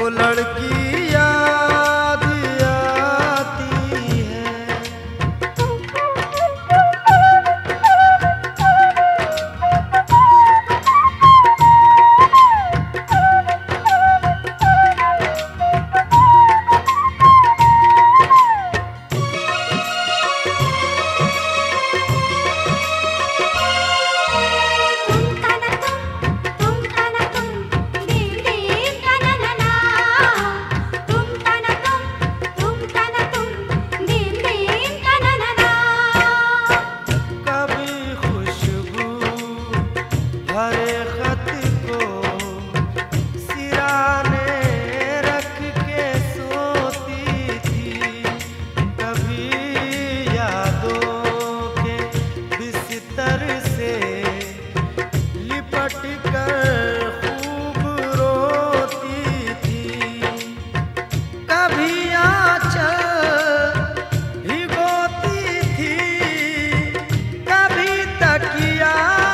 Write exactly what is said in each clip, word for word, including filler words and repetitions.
वो लड़की याद आती है। हरे खत को सिराने रख के सोती थी, कभी यादों के बिस्तर से लिपट कर खूब रोती थी, कभी आंचल भिगोती थी, कभी तकिया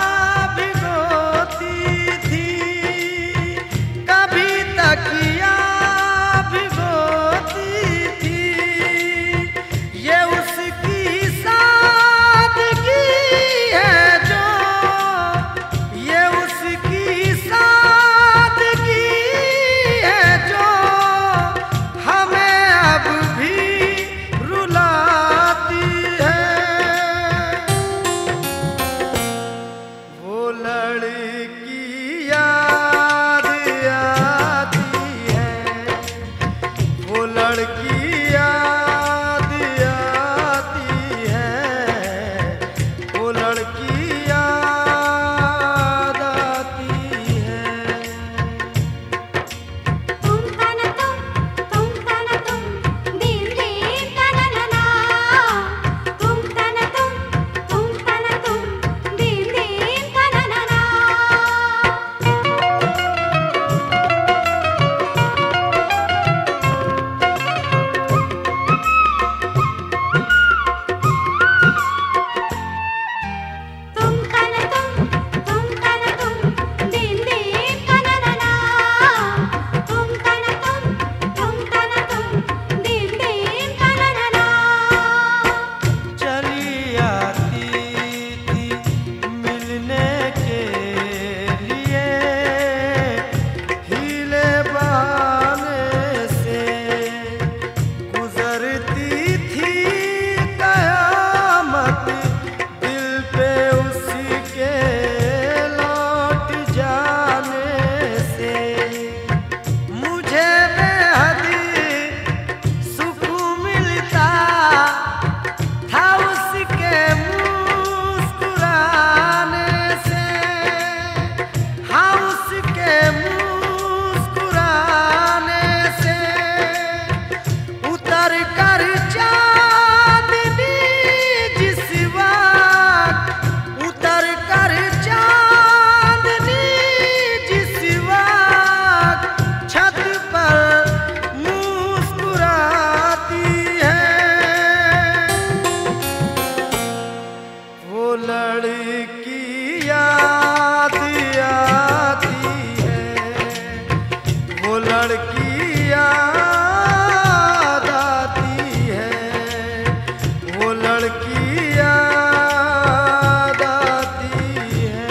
किया भिगोती थी। ये उसकी सादगी है जो, ये उसकी सादगी है जो हमें अब भी रुलाती है। वो लड़की याद लड़की याद आती है, वो लड़की याद आती है। तुम तना तुम, तुम तना तुम, दिन दिन तना ना ना। तुम तना तुम, तुम तना तुम, दिन दिन तना ना ना। लड़की याद आती है, वो लड़की याद आती है, वो लड़की याद आती है।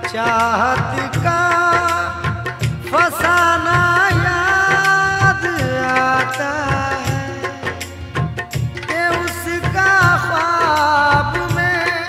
चाहत का फसाना याद आता है कि उसका ख्वाब में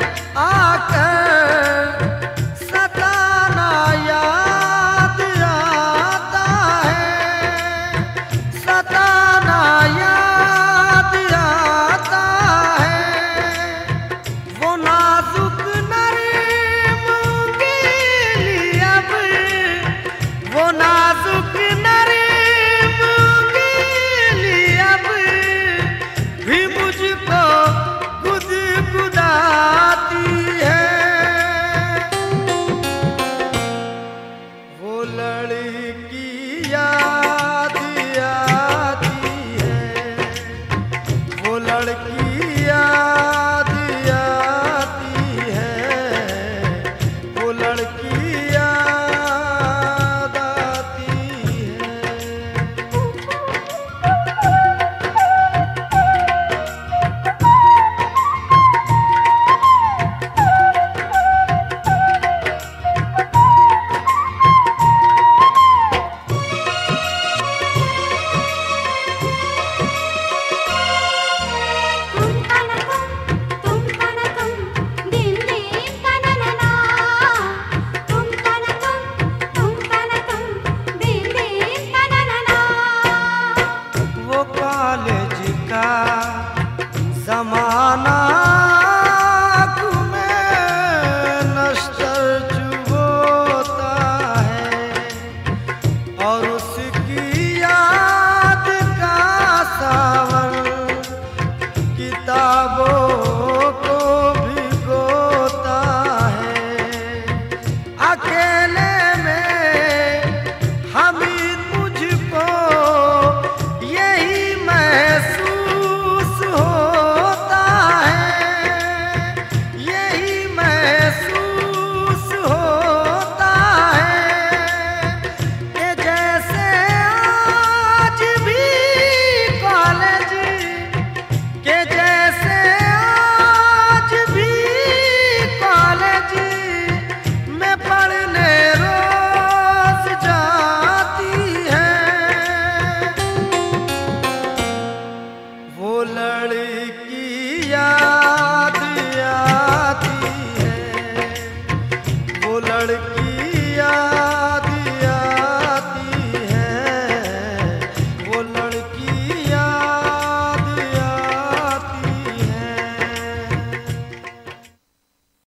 आकर सताना याद आता है, सताना याद आता है। वो नाजुक नरीम गिली अब, वो नाजुक नरीम गिली अब भी मुझको गुदगुदाती है। वो लड़की याद आती है, वो लड़की याद आती है, वो लड़की याद आती है। तुम तना तुम तुम तना तुम दिन दिन तना नना, तुम तना तुम तुम तना तुम दिन दिन तना नना। वो कॉलेज का जमाना में नश्तर चुभोता है और उसकी याद का सावन किताबों को भिगोता है। अकेले में हमीद मुझको यही महसूस होता है, यही महसूस होता है कि जैसे आज भी कॉलेज, के जैसे आज भी कॉलेज में पढ़ने रोज जाती है। वो लड़की याद आती है, वो लड़की